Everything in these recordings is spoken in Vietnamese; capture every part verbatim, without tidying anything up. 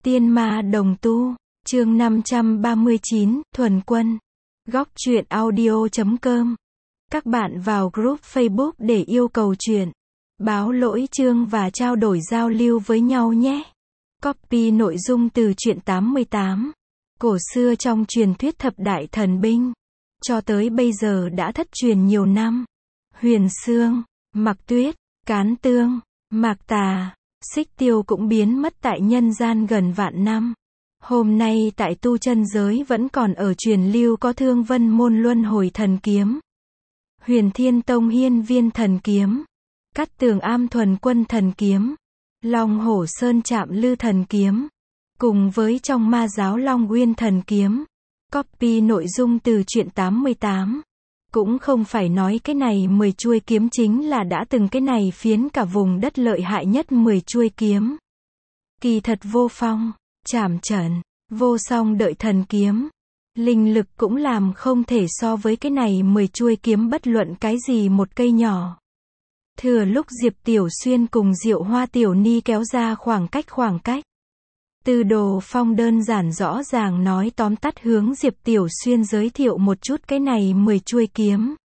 Tiên ma đồng tu, chương năm trăm ba mươi chín, Thuần Quân. Góc truyện audio chấm com. Các bạn vào group Facebook để yêu cầu truyện, báo lỗi chương và trao đổi giao lưu với nhau nhé. Copy nội dung từ truyện tám mươi tám. Cổ xưa trong truyền thuyết thập đại thần binh, cho tới bây giờ đã thất truyền nhiều năm. Huyền Xương, Mặc Tuyết, Cán Tương, Mạc Tà, Xích Tiêu cũng biến mất tại nhân gian gần vạn năm. Hôm nay tại tu chân giới vẫn còn ở truyền lưu có Thương Vân Môn Luân Hồi Thần Kiếm, Huyền Thiên Tông Hiên Viên Thần Kiếm, Cát Tường Am Thuần Quân Thần Kiếm, Long Hổ Sơn Trạm Lư Thần Kiếm, cùng với trong Ma Giáo Long Uyên Thần Kiếm. Copy nội dung từ truyện tám mươi tám. Cũng không phải nói cái này mười chuôi kiếm chính là đã từng cái này phiến cả vùng đất lợi hại nhất mười chuôi kiếm. Kỳ thật Vô Phong, Trảm Trần, Vô Song đợi thần kiếm, linh lực cũng làm không thể so với cái này mười chuôi kiếm bất luận cái gì một cây nhỏ. Thừa lúc Diệp Tiểu Xuyên cùng Diệu Hoa Tiểu Ni kéo ra khoảng cách khoảng cách, Tư Đồ Phong đơn giản rõ ràng nói tóm tắt hướng Diệp Tiểu Xuyên giới thiệu một chút cái này mười chuôi kiếm.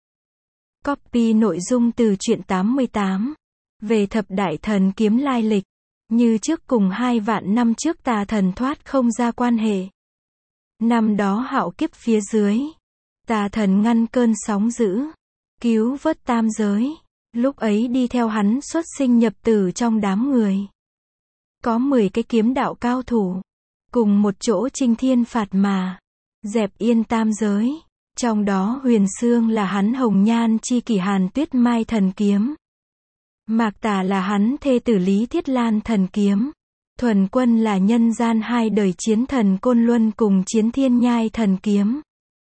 Copy nội dung từ truyện tám mươi tám. Về thập đại thần kiếm lai lịch, như trước cùng hai vạn năm trước tà thần thoát không ra quan hệ. Năm đó hạo kiếp phía dưới, tà thần ngăn cơn sóng dữ, cứu vớt tam giới, lúc ấy đi theo hắn xuất sinh nhập tử trong đám người. Có mười cái kiếm đạo cao thủ, cùng một chỗ chinh thiên phạt mà, dẹp yên tam giới, trong đó Huyền Xương là hắn hồng nhan chi kỷ Hàn Tuyết Mai thần kiếm, Mạc Tà là hắn thê tử Lý Thiết Lan thần kiếm, Thuần Quân là nhân gian hai đời chiến thần Côn Luân cùng Chiến Thiên Nhai thần kiếm.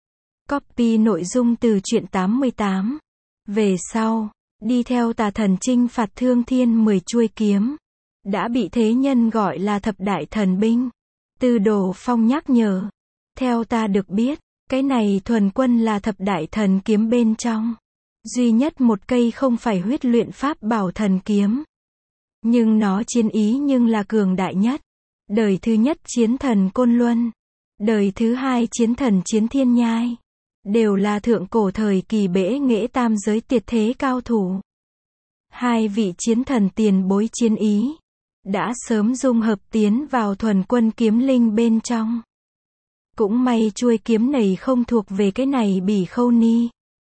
Copy nội dung từ truyện tám mươi tám. Về sau, đi theo tà thần chinh phạt Thương Thiên mười chuôi kiếm, đã bị thế nhân gọi là thập đại thần binh. Tư Đồ Phong nhắc nhở, theo ta được biết, cái này Thuần Quân là thập đại thần kiếm bên trong duy nhất một cây không phải huyết luyện pháp bảo thần kiếm, nhưng nó chiến ý nhưng là cường đại nhất. Đời thứ nhất chiến thần Côn Luân, đời thứ hai chiến thần Chiến Thiên Nhai, đều là thượng cổ thời kỳ bể nghệ tam giới tuyệt thế cao thủ. Hai vị chiến thần tiền bối chiến ý đã sớm dung hợp tiến vào Thuần Quân kiếm linh bên trong. Cũng may chuôi kiếm này không thuộc về cái này Bỉ Khâu Ni.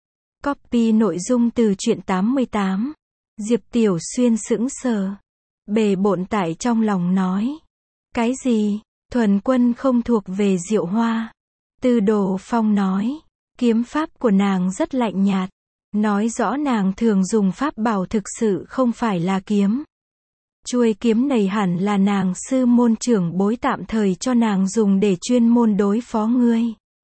Copy nội dung từ truyện tám mươi tám. Diệp Tiểu Xuyên sững sờ, bề bộn tại trong lòng nói, cái gì? Thuần Quân không thuộc về Diệu Hoa. Tư Đồ Phong nói, kiếm pháp của nàng rất lạnh nhạt, nói rõ nàng thường dùng pháp bảo thực sự không phải là kiếm. Chuôi kiếm này hẳn là nàng sư môn trưởng bối tạm thời cho nàng dùng để chuyên môn đối phó ngươi.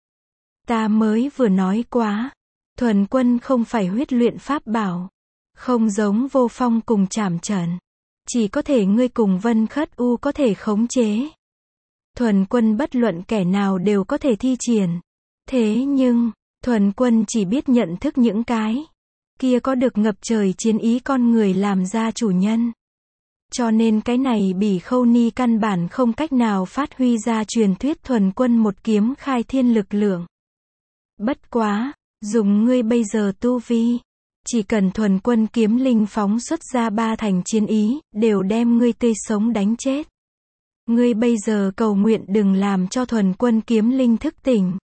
Ta mới vừa nói quá, Thuần Quân không phải huyết luyện pháp bảo, không giống Vô Phong cùng Trảm Trần, chỉ có thể ngươi cùng Vân Khất U có thể khống chế. Thuần Quân bất luận kẻ nào đều có thể thi triển. Thế nhưng, Thuần Quân chỉ biết nhận thức những cái kia có được ngập trời chiến ý con người làm ra chủ nhân. Cho nên cái này Bỉ Khâu Ni căn bản không cách nào phát huy ra truyền thuyết Thuần Quân một kiếm khai thiên lực lượng. Bất quá, dùng ngươi bây giờ tu vi, chỉ cần Thuần Quân kiếm linh phóng xuất ra ba thành chiến ý, đều đem ngươi tươi sống đánh chết. Ngươi bây giờ cầu nguyện đừng làm cho Thuần Quân kiếm linh thức tỉnh,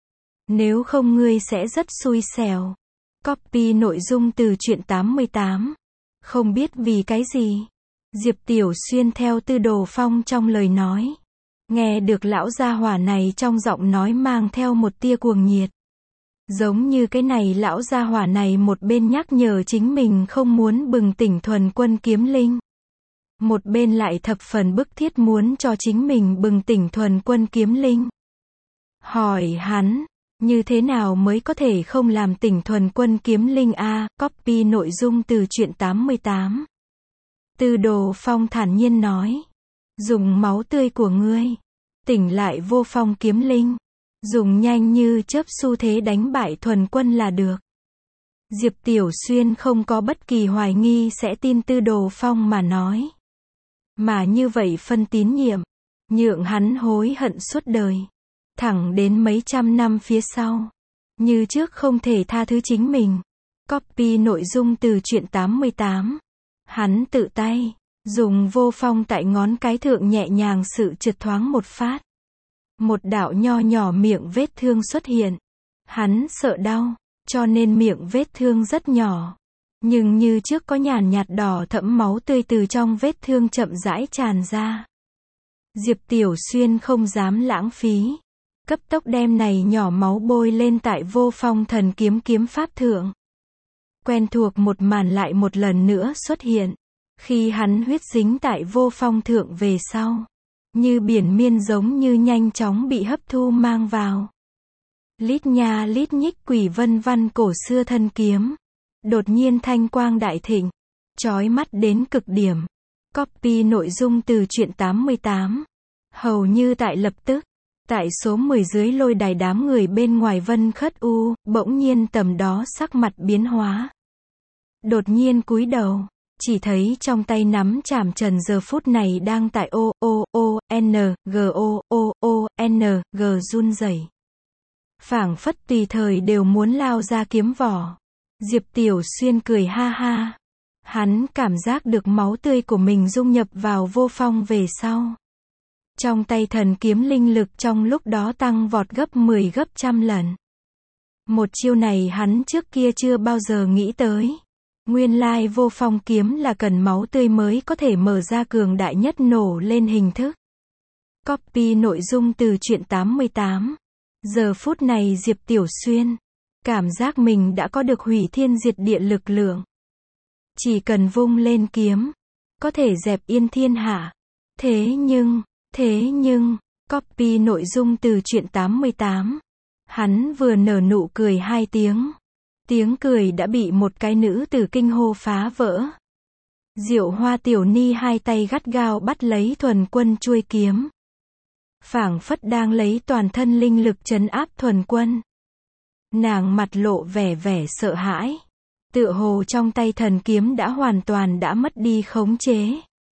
nếu không ngươi sẽ rất xui xẻo. Copy nội dung từ truyện tám mươi tám. Không biết vì cái gì, Diệp Tiểu Xuyên theo Tư Đồ Phong trong lời nói, nghe được lão gia hỏa này trong giọng nói mang theo một tia cuồng nhiệt. Giống như cái này lão gia hỏa này một bên nhắc nhở chính mình không muốn bừng tỉnh Thuần Quân kiếm linh, một bên lại thập phần bức thiết muốn cho chính mình bừng tỉnh Thuần Quân kiếm linh. Hỏi hắn, như thế nào mới có thể không làm tỉnh Thuần Quân kiếm linh a? Copy nội dung từ truyện tám mươi tám. Tư Đồ Phong thản nhiên nói, dùng máu tươi của ngươi tỉnh lại Vô Phong kiếm linh, dùng nhanh như chớp xu thế đánh bại Thuần Quân là được. Diệp Tiểu Xuyên không có bất kỳ hoài nghi sẽ tin Tư Đồ Phong mà nói. Mà như vậy phân tín nhiệm, nhượng hắn hối hận suốt đời. Thẳng đến mấy trăm năm phía sau, như trước không thể tha thứ chính mình. Copy nội dung từ truyện tám mươi tám. Hắn tự tay dùng vô phong tại ngón cái thượng nhẹ nhàng sự trượt thoáng một phát. Một đạo nho nhỏ miệng vết thương xuất hiện. Hắn sợ đau, cho nên miệng vết thương rất nhỏ. Nhưng như trước có nhàn nhạt đỏ thẫm máu tươi từ trong vết thương chậm rãi tràn ra. Diệp Tiểu Xuyên không dám lãng phí. Cấp tốc đem này nhỏ máu bôi lên tại vô phong thần kiếm kiếm pháp thượng. Quen thuộc một màn lại một lần nữa xuất hiện. Khi hắn huyết dính tại vô phong thượng về sau. Như biển miên giống như nhanh chóng bị hấp thu mang vào. Lít nha lít nhích quỷ vân văn cổ xưa thân kiếm. Đột nhiên thanh quang đại thịnh. Chói mắt đến cực điểm. Copy nội dung từ truyện tám mươi tám. Hầu như tại lập tức. Tại số mười dưới lôi đài đám người bên ngoài Vân Khất U, bỗng nhiên tầm đó sắc mặt biến hóa. Đột nhiên cúi đầu, chỉ thấy trong tay nắm chảm trần giờ phút này đang tại O, O, O, N, G, O, O, O, N, G run rẩy. Phảng phất tùy thời đều muốn lao ra kiếm vỏ. Diệp Tiểu Xuyên cười ha ha. Hắn cảm giác được máu tươi của mình dung nhập vào vô phong về sau. Trong tay thần kiếm linh lực trong lúc đó tăng vọt gấp mười gấp trăm lần. Một chiêu này hắn trước kia chưa bao giờ nghĩ tới. Nguyên lai vô phong kiếm là cần máu tươi mới có thể mở ra cường đại nhất nổ lên hình thức. Copy nội dung từ truyện tám mươi tám. Giờ phút này Diệp Tiểu Xuyên cảm giác mình đã có được hủy thiên diệt địa lực lượng. Chỉ cần vung lên kiếm, có thể dẹp yên thiên hạ. Thế nhưng, thế nhưng, copy nội dung từ truyện tám mươi tám. Hắn vừa nở nụ cười hai tiếng. Tiếng cười đã bị một cái nữ tử kinh hô phá vỡ. Diệu Hoa Tiểu Ni hai tay gắt gao bắt lấy Thuần Quân chuôi kiếm. Phảng phất đang lấy toàn thân linh lực trấn áp Thuần Quân. Nàng mặt lộ vẻ vẻ sợ hãi. Tựa hồ trong tay thần kiếm đã hoàn toàn đã mất đi khống chế.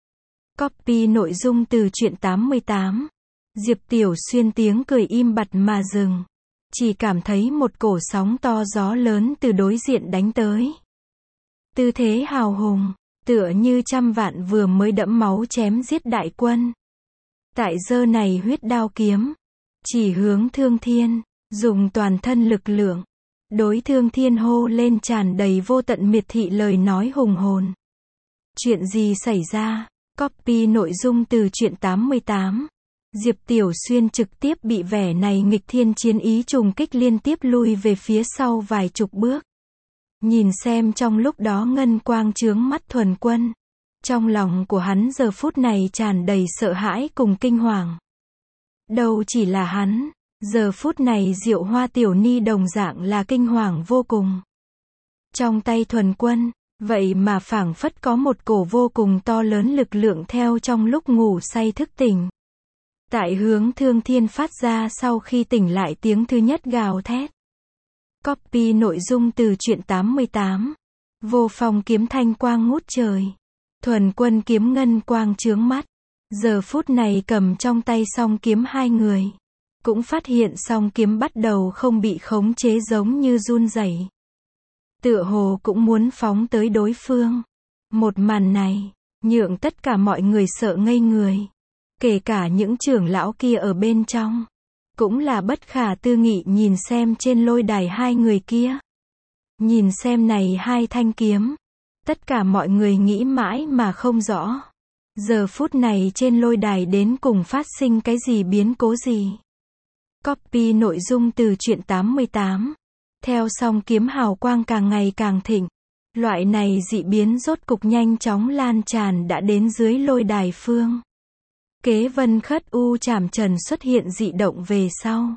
Copy nội dung từ truyện tám mươi tám. Diệp Tiểu Xuyên tiếng cười im bặt mà dừng. Chỉ cảm thấy một cổ sóng to gió lớn từ đối diện đánh tới. Tư thế hào hùng, tựa như trăm vạn vừa mới đẫm máu chém giết đại quân. Tại giơ này huyết đao kiếm, chỉ hướng Thương Thiên, dùng toàn thân lực lượng. Đối Thương Thiên hô lên tràn đầy vô tận miệt thị lời nói hùng hồn. Chuyện gì xảy ra? Copy nội dung từ truyện tám mươi tám. Diệp Tiểu Xuyên trực tiếp bị vẻ này nghịch thiên chiến ý trùng kích liên tiếp lui về phía sau vài chục bước. Nhìn xem trong lúc đó ngân quang chướng mắt Thuần Quân. Trong lòng của hắn giờ phút này tràn đầy sợ hãi cùng kinh hoàng. Đâu chỉ là hắn, giờ phút này Diệu Hoa Tiểu Ni đồng dạng là kinh hoàng vô cùng. Trong tay Thuần Quân, vậy mà phảng phất có một cổ vô cùng to lớn lực lượng theo trong lúc ngủ say thức tỉnh. Tại hướng Thương Thiên phát ra sau khi tỉnh lại tiếng thứ nhất gào thét. Copy nội dung từ truyện tám mươi tám. Vô phong kiếm thanh quang ngút trời. Thuần Quân kiếm ngân quang chướng mắt. Giờ phút này cầm trong tay song kiếm hai người. Cũng phát hiện song kiếm bắt đầu không bị khống chế giống như run rẩy. Tựa hồ cũng muốn phóng tới đối phương. Một màn này, nhượng tất cả mọi người sợ ngây người. Kể cả những trưởng lão kia ở bên trong. Cũng là bất khả tư nghị nhìn xem trên lôi đài hai người kia. Nhìn xem này hai thanh kiếm. Tất cả mọi người nghĩ mãi mà không rõ. Giờ phút này trên lôi đài đến cùng phát sinh cái gì biến cố gì. Copy nội dung từ truyện tám mươi tám. Theo song kiếm hào quang càng ngày càng thịnh. Loại này dị biến rốt cục nhanh chóng lan tràn đã đến dưới lôi đài phương. Kế Vân Khất U chảm trần xuất hiện dị động về sau.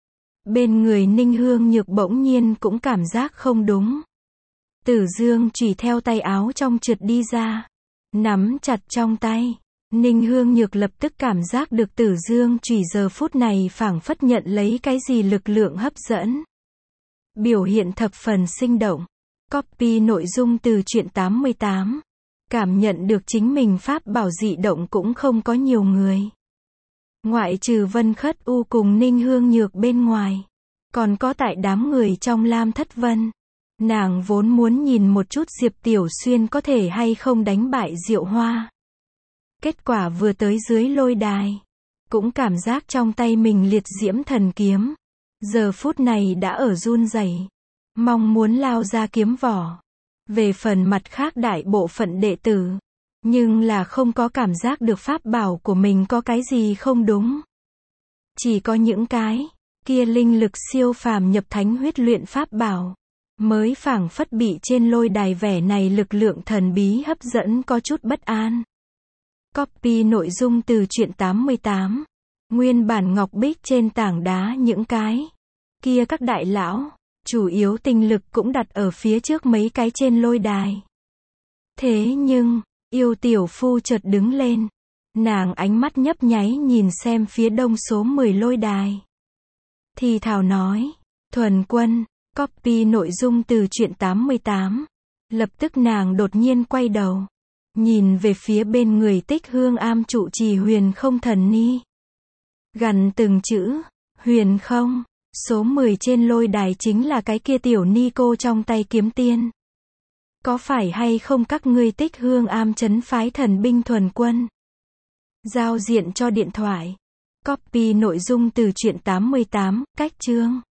Bên người Ninh Hương Nhược bỗng nhiên cũng cảm giác không đúng. Tử Dương chùy theo tay áo trong trượt đi ra. Nắm chặt trong tay. Ninh Hương Nhược lập tức cảm giác được Tử Dương chùy giờ phút này phảng phất nhận lấy cái gì lực lượng hấp dẫn. Biểu hiện thập phần sinh động. Copy nội dung từ truyện tám mươi tám. Cảm nhận được chính mình pháp bảo dị động cũng không có nhiều người. Ngoại trừ Vân Khất U cùng Ninh Hương Nhược bên ngoài, còn có tại đám người trong Lam Thất Vân. Nàng vốn muốn nhìn một chút Diệp Tiểu Xuyên có thể hay không đánh bại Diệu Hoa. Kết quả vừa tới dưới lôi đài, cũng cảm giác trong tay mình liệt diễm thần kiếm, giờ phút này đã ở run rẩy, mong muốn lao ra kiếm vỏ. Về phần mặt khác đại bộ phận đệ tử, nhưng là không có cảm giác được pháp bảo của mình có cái gì không đúng. Chỉ có những cái kia linh lực siêu phàm nhập thánh huyết luyện pháp bảo, mới phảng phất bị trên lôi đài vẻ này lực lượng thần bí hấp dẫn có chút bất an. Copy nội dung từ truyện tám mươi tám. Nguyên bản ngọc bích trên tảng đá những cái kia các đại lão, chủ yếu tinh lực cũng đặt ở phía trước mấy cái trên lôi đài. Thế nhưng, Yêu tiểu phu chợt đứng lên. Nàng ánh mắt nhấp nháy nhìn xem phía đông số mười lôi đài. Thì thào nói, Thuần Quân, copy nội dung từ truyện tám mươi tám. Lập tức nàng đột nhiên quay đầu, nhìn về phía bên người Tích Hương Am trụ trì Huyền Không Thần Ni. Gằn từng chữ, Huyền Không, số mười trên lôi đài chính là cái kia tiểu ni cô trong tay kiếm tiên. Có phải hay không các ngươi Tích Hương Am trấn phái thần binh Thuần Quân? Giao diện cho điện thoại. Copy nội dung từ truyện tám mươi tám, cách chương.